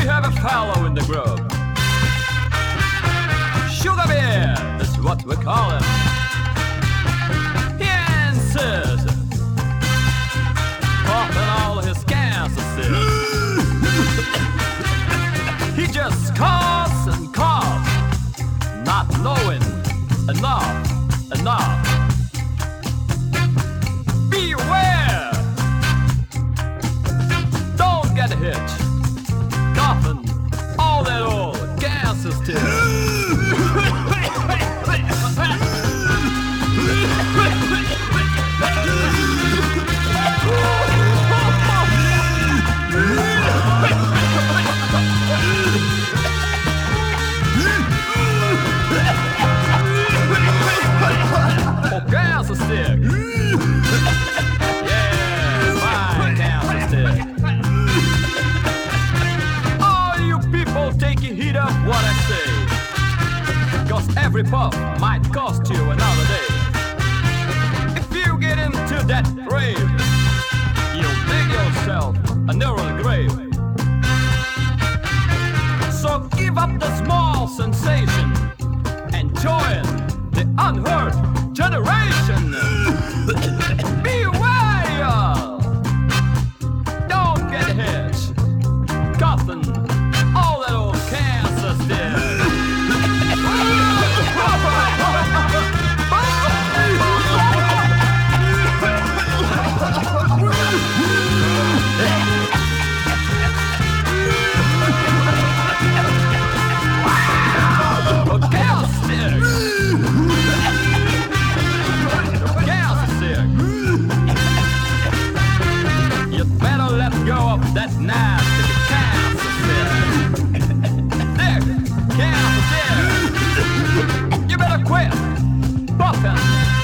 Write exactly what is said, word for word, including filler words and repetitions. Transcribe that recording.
have a fellow in the group. Sugar Bear, that's what we call him. He insists, popping all his cancer cells. He just coughs and coughs, not knowing enough, enough. Beware! Don't get hit. Coughing all that old cancer still. Oh, cancer stick. Yeah, fine cancer stick. All you people taking heed of what I say, cause every puff might cost you another day. If you get into that grave, you'll dig yourself a narrow grave. So give up the small sensation and join the unheard generation. Beware! Don't get hit. Coughing all that old cancer still. You better let go of that nasty cancer stick. There, cancer stick. You better quit puffing